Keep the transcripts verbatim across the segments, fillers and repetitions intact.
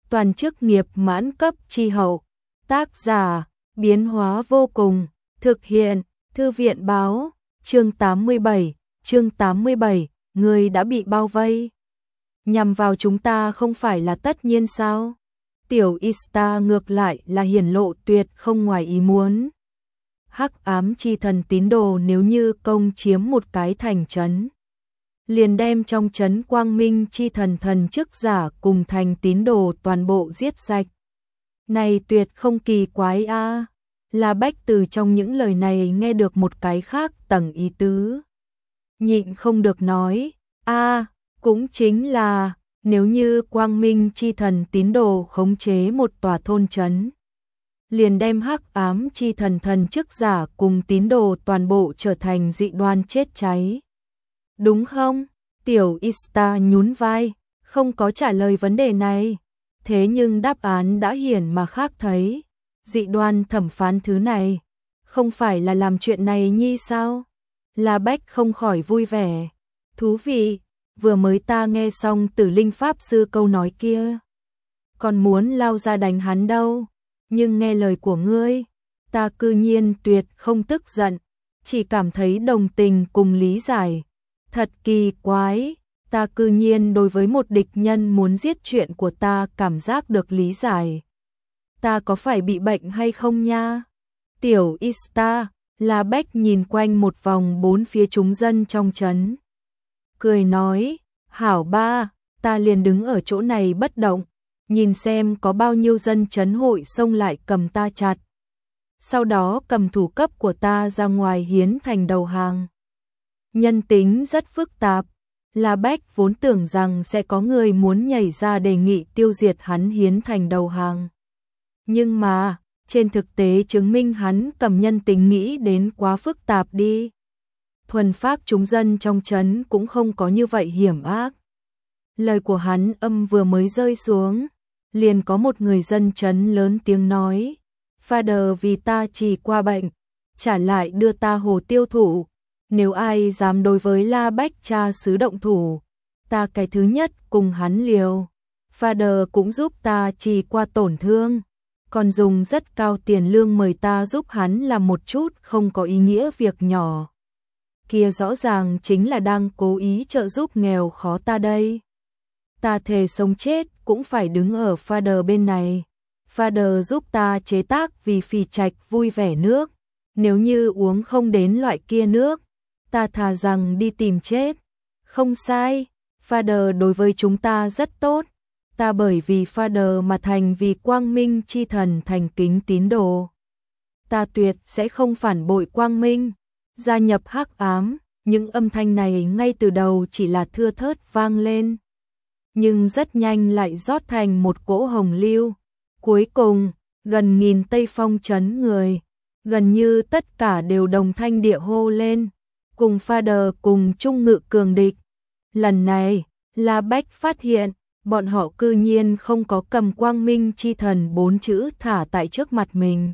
toàn chức nghiệp mãn cấp chi hậu. Tác giả, biến hóa vô cùng, thực hiện, thư viện báo, chương tám mươi bảy, chương tám mươi bảy, người đã bị bao vây. Nhằm vào chúng ta không phải là tất nhiên sao? Tiểu Ista ngược lại là hiển lộ tuyệt không ngoài ý muốn. Hắc ám chi thần tín đồ nếu như công chiếm một cái thành trấn, liền đem trong trấn quang minh chi thần thần chức giả cùng thành tín đồ toàn bộ giết sạch. Này tuyệt không kỳ quái a. À. La Bách từ trong những lời này nghe được một cái khác tầng ý tứ. Nhịn không được nói, a, à, cũng chính là, nếu như quang minh chi thần tín đồ khống chế một tòa thôn trấn, liền đem hắc ám chi thần thần chức giả cùng tín đồ toàn bộ trở thành dị đoan chết cháy. Đúng không? Tiểu Ista nhún vai, không có trả lời vấn đề này. Thế nhưng đáp án đã hiển mà khác thấy. Dị đoan thẩm phán thứ này, không phải là làm chuyện này nhi sao? La Bách không khỏi vui vẻ. Thú vị, vừa mới ta nghe xong Tử Linh Pháp Sư câu nói kia. Còn muốn lao ra đánh hắn đâu. Nhưng nghe lời của ngươi, ta cư nhiên tuyệt không tức giận, chỉ cảm thấy đồng tình cùng lý giải. Thật kỳ quái, ta cư nhiên đối với một địch nhân muốn giết chuyện của ta cảm giác được lý giải. Ta có phải bị bệnh hay không nha? Tiểu Ista, La Bách nhìn quanh một vòng bốn phía chúng dân trong trấn. Cười nói, hảo ba, ta liền đứng ở chỗ này bất động, nhìn xem có bao nhiêu dân trấn hội xông lại cầm ta chặt. Sau đó cầm thủ cấp của ta ra ngoài hiến thành đầu hàng. Nhân tính rất phức tạp, La Bách vốn tưởng rằng sẽ có người muốn nhảy ra đề nghị tiêu diệt hắn hiến thành đầu hàng. Nhưng mà, trên thực tế chứng minh hắn cầm nhân tính nghĩ đến quá phức tạp đi. Thuần phác chúng dân trong trấn cũng không có như vậy hiểm ác. Lời của hắn âm vừa mới rơi xuống, liền có một người dân trấn lớn tiếng nói, Father vì ta chỉ qua bệnh, trả lại đưa ta hồ tiêu thụ. Nếu ai dám đối với La Bách cha xứ động thủ, ta cái thứ nhất cùng hắn liều. Father cũng giúp ta chỉ qua tổn thương, còn dùng rất cao tiền lương mời ta giúp hắn làm một chút không có ý nghĩa việc nhỏ. Kia rõ ràng chính là đang cố ý trợ giúp nghèo khó ta đây. Ta thề sống chết cũng phải đứng ở Father bên này. Father giúp ta chế tác vì phì trạch vui vẻ nước. Nếu như uống không đến loại kia nước, ta thà rằng đi tìm chết. Không sai, Father đối với chúng ta rất tốt. Ta bởi vì Father mà thành vì quang minh chi thần thành kính tín đồ. Ta tuyệt sẽ không phản bội quang minh, gia nhập hắc ám. Những âm thanh này ngay từ đầu chỉ là thưa thớt vang lên, nhưng rất nhanh lại rót thành một cỗ hồng lưu. Cuối cùng, gần nghìn Tây Phong trấn người, gần như tất cả đều đồng thanh địa hô lên, cùng Father cùng chung ngự cường địch. Lần này, La Bách phát hiện, bọn họ cư nhiên không có cầm quang minh chi thần bốn chữ thả tại trước mặt mình,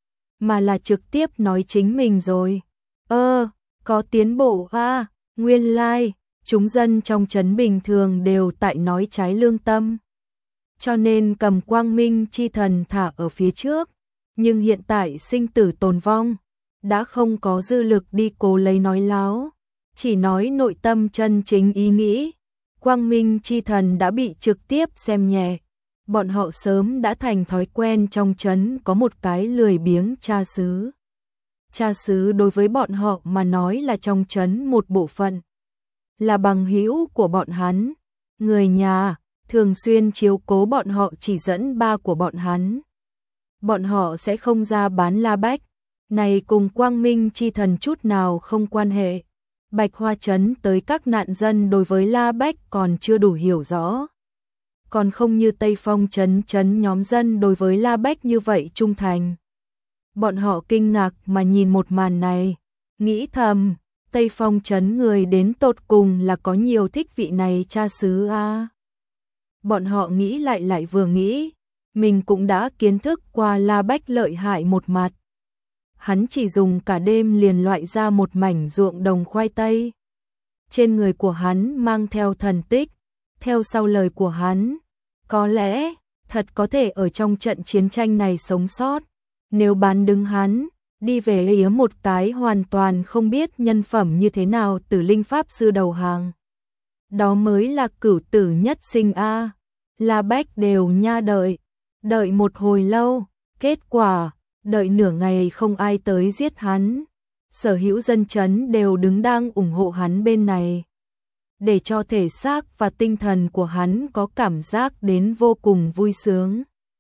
mà là trực tiếp nói chính mình rồi. Ơ, có tiến bộ a, nguyên lai, like, chúng dân trong trấn bình thường đều tại nói trái lương tâm. Cho nên cầm quang minh chi thần thả ở phía trước, nhưng hiện tại sinh tử tồn vong, đã không có dư lực đi cố lấy nói láo, chỉ nói nội tâm chân chính ý nghĩ. Quang minh chi thần đã bị trực tiếp xem nhẹ, bọn họ sớm đã thành thói quen trong trấn có một cái lười biếng cha xứ. Cha xứ đối với bọn họ mà nói là trong trấn một bộ phận, là bằng hữu của bọn hắn, người nhà, thường xuyên chiếu cố bọn họ chỉ dẫn ba của bọn hắn. Bọn họ sẽ không ra bán La Bách, này cùng quang minh chi thần chút nào không quan hệ. Bạch Hoa trấn tới các nạn dân đối với La Bách còn chưa đủ hiểu rõ. Còn không như Tây Phong trấn trấn nhóm dân đối với La Bách như vậy trung thành. Bọn họ kinh ngạc mà nhìn một màn này, nghĩ thầm, Tây Phong trấn người đến tột cùng là có nhiều thích vị này cha xứ a. Bọn họ nghĩ lại lại vừa nghĩ, mình cũng đã kiến thức qua La Bách lợi hại một mặt. Hắn chỉ dùng cả đêm liền loại ra một mảnh ruộng đồng khoai tây. Trên người của hắn mang theo thần tích, theo sau lời của hắn, có lẽ thật có thể ở trong trận chiến tranh này sống sót. Nếu bán đứng hắn, đi về Yếm một cái hoàn toàn không biết nhân phẩm như thế nào Tử Linh Pháp Sư đầu hàng. Đó mới là cửu tử nhất sinh a. La Bách đều nha đợi, đợi một hồi lâu, kết quả, đợi nửa ngày không ai tới giết hắn. Sở hữu dân chấn đều đứng đang ủng hộ hắn bên này, để cho thể xác và tinh thần của hắn có cảm giác đến vô cùng vui sướng.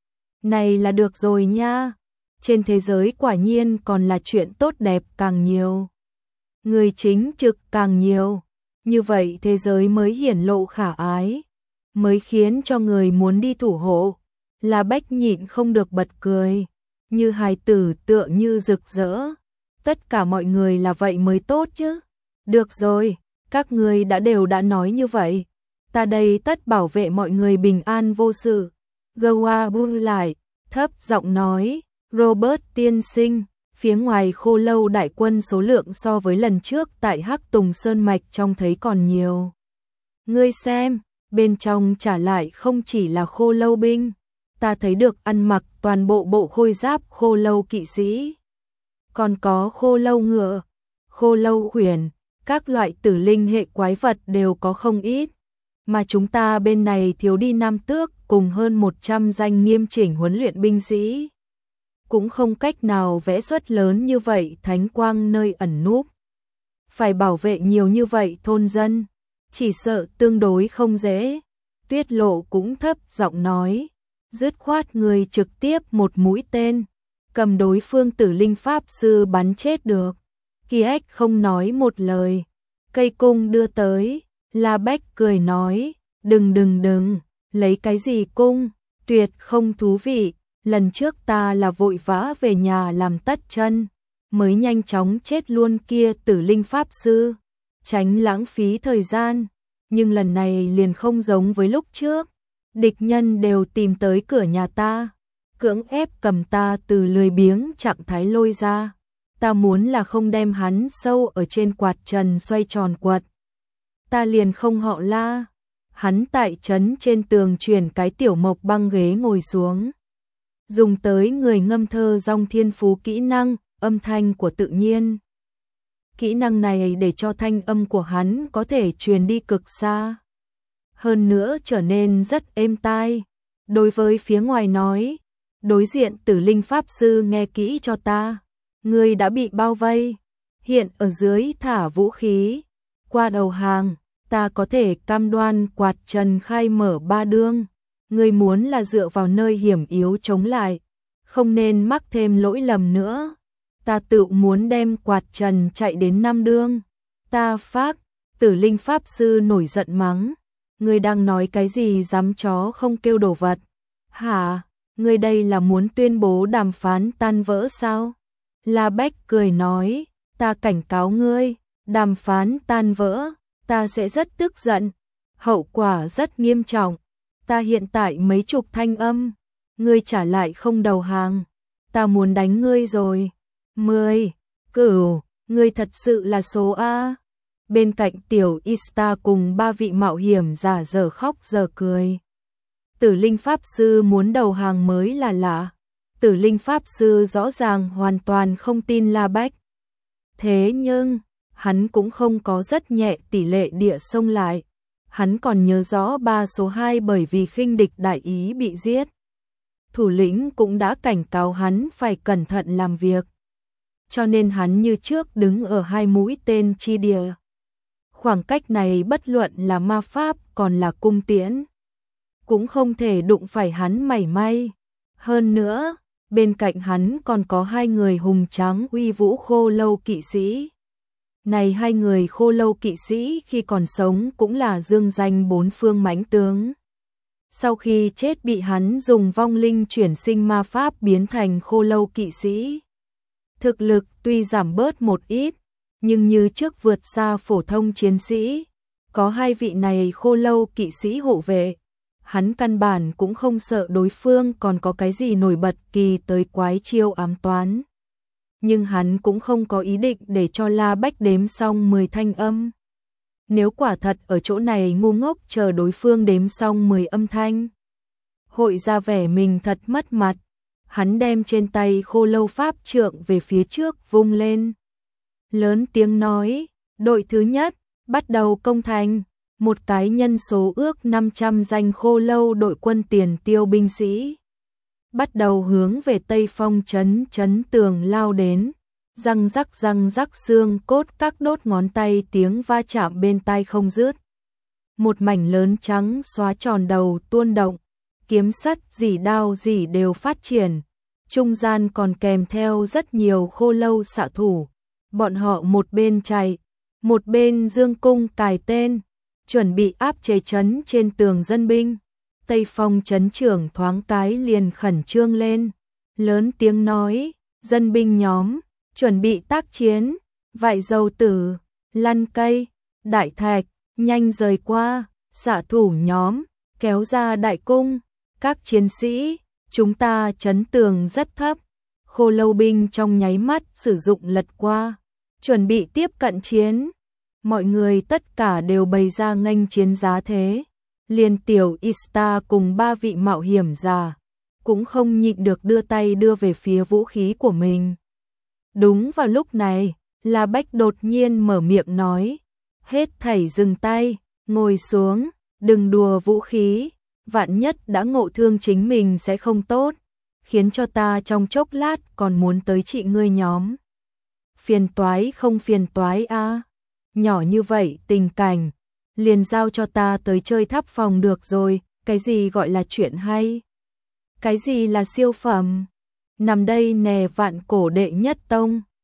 Này là được rồi nha, trên thế giới quả nhiên còn là chuyện tốt đẹp càng nhiều, người chính trực càng nhiều, như vậy thế giới mới hiển lộ khả ái, mới khiến cho người muốn đi thủ hộ. La Bách nhịn không được bật cười, như hài tử tựa như rực rỡ. Tất cả mọi người là vậy mới tốt chứ. Được rồi, các người đã đều đã nói như vậy, ta đây tất bảo vệ mọi người bình an vô sự. Goa buông lại, thấp giọng nói, Robert tiên sinh, phía ngoài Khô Lâu đại quân số lượng so với lần trước tại Hắc Tùng Sơn Mạch trông thấy còn nhiều. Ngươi xem, bên trong trả lại không chỉ là Khô Lâu binh, ta thấy được ăn mặc toàn bộ bộ khôi giáp Khô Lâu kỵ sĩ. Còn có Khô Lâu ngựa, Khô Lâu khuyển, các loại tử linh hệ quái vật đều có không ít. Mà chúng ta bên này thiếu đi Nam Tước cùng hơn một trăm danh nghiêm chỉnh huấn luyện binh sĩ. Cũng không cách nào vẽ xuất lớn như vậy thánh quang nơi ẩn núp. Phải bảo vệ nhiều như vậy thôn dân, chỉ sợ tương đối không dễ. Tuyết Lộ cũng thấp giọng nói, dứt khoát người trực tiếp một mũi tên, cầm đối phương Tử Linh Pháp Sư bắn chết được. Kỳ Ếch không nói một lời, cây cung đưa tới, La Bách cười nói, đừng đừng đừng, lấy cái gì cung, tuyệt không thú vị, lần trước ta là vội vã về nhà làm tất chân, mới nhanh chóng chết luôn kia Tử Linh Pháp Sư, tránh lãng phí thời gian, nhưng lần này liền không giống với lúc trước, địch nhân đều tìm tới cửa nhà ta, cưỡng ép cầm ta từ lười biếng trạng thái lôi ra. Ta muốn là không đem hắn sâu ở trên quạt trần xoay tròn quật. Ta liền không họ La. Hắn tại trấn trên tường chuyển cái tiểu mộc băng ghế ngồi xuống. Dùng tới người ngâm thơ dòng thiên phú kỹ năng, âm thanh của tự nhiên. Kỹ năng này để cho thanh âm của hắn có thể truyền đi cực xa. Hơn nữa trở nên rất êm tai. Đối với phía ngoài nói, đối diện Tử Linh Pháp Sư nghe kỹ cho ta. Ngươi đã bị bao vây, hiện ở dưới thả vũ khí, qua đầu hàng, ta có thể cam đoan quạt trần khai mở ba đương. Ngươi muốn là dựa vào nơi hiểm yếu chống lại, không nên mắc thêm lỗi lầm nữa. Ta tự muốn đem quạt trần chạy đến năm đương. Ta phác, Tử Linh Pháp Sư nổi giận mắng. Ngươi đang nói cái gì dám chó không kêu đồ vật? Hả, ngươi đây là muốn tuyên bố đàm phán tan vỡ sao? La Bách cười nói, ta cảnh cáo ngươi, đàm phán tan vỡ, ta sẽ rất tức giận, hậu quả rất nghiêm trọng. Ta hiện tại mấy chục thanh âm, ngươi trả lại không đầu hàng, ta muốn đánh ngươi rồi. Mười, cửu, ngươi thật sự là số A. Bên cạnh tiểu Ista cùng ba vị mạo hiểm giả giờ khóc giờ cười. Tử Linh Pháp Sư muốn đầu hàng mới là lạ. Tử Linh Pháp Sư rõ ràng hoàn toàn không tin La Bách. Thế nhưng, hắn cũng không có rất nhẹ tỷ lệ địa xông lại. Hắn còn nhớ rõ ba số hai bởi vì khinh địch đại ý bị giết. Thủ lĩnh cũng đã cảnh cáo hắn phải cẩn thận làm việc. Cho nên hắn như trước đứng ở hai mũi tên chi địa. Khoảng cách này bất luận là ma pháp còn là cung tiễn, cũng không thể đụng phải hắn mảy may. Hơn nữa, bên cạnh hắn còn có hai người hùng tráng uy vũ Khô Lâu kỵ sĩ. Này hai người Khô Lâu kỵ sĩ khi còn sống cũng là dương danh bốn phương mãnh tướng. Sau khi chết bị hắn dùng vong linh chuyển sinh ma pháp biến thành Khô Lâu kỵ sĩ. Thực lực tuy giảm bớt một ít, nhưng như trước vượt xa phổ thông chiến sĩ. Có hai vị này Khô Lâu kỵ sĩ hộ vệ. Hắn căn bản cũng không sợ đối phương còn có cái gì nổi bật kỳ tới quái chiêu ám toán. Nhưng hắn cũng không có ý định để cho La Bách đếm xong mười thanh âm. Nếu quả thật ở chỗ này ngu ngốc chờ đối phương đếm xong mười âm thanh, hội ra vẻ mình thật mất mặt. Hắn đem trên tay khô lâu pháp trượng về phía trước vung lên. Lớn tiếng nói, đội thứ nhất, bắt đầu công thành. Một cái nhân số ước năm trăm danh khô lâu đội quân tiền tiêu binh sĩ. Bắt đầu hướng về Tây Phong trấn trấn tường lao đến. Răng rắc răng rắc xương cốt các đốt ngón tay tiếng va chạm bên tai không dứt. Một mảnh lớn trắng xóa tròn đầu tuôn động. Kiếm sắt dỉ đao dỉ đều phát triển. Trung gian còn kèm theo rất nhiều khô lâu xạ thủ. Bọn họ một bên chạy, một bên dương cung cài tên, chuẩn bị áp chế trấn trên tường dân binh. Tây Phong trấn trưởng thoáng cái liền khẩn trương lên, lớn tiếng nói, dân binh nhóm, chuẩn bị tác chiến, vại dầu tử, lăn cây, đại thạch, nhanh rời qua, xạ thủ nhóm, kéo ra đại cung, các chiến sĩ, chúng ta trấn tường rất thấp, khô lâu binh trong nháy mắt sử dụng lật qua, chuẩn bị tiếp cận chiến. Mọi người tất cả đều bày ra nghênh chiến giá thế. Liên tiểu Ista cùng ba vị mạo hiểm giả cũng không nhịn được đưa tay đưa về phía vũ khí của mình. Đúng vào lúc này, La Bách đột nhiên mở miệng nói, hết thảy dừng tay, ngồi xuống, đừng đùa vũ khí, vạn nhất đã ngộ thương chính mình sẽ không tốt, khiến cho ta trong chốc lát còn muốn tới trị ngươi nhóm. Phiền toái không phiền toái a? À? Nhỏ như vậy tình cảnh, liền giao cho ta tới chơi tháp phòng được rồi, cái gì gọi là chuyện hay? Cái gì là siêu phẩm? Nằm đây nè vạn cổ đệ nhất tông.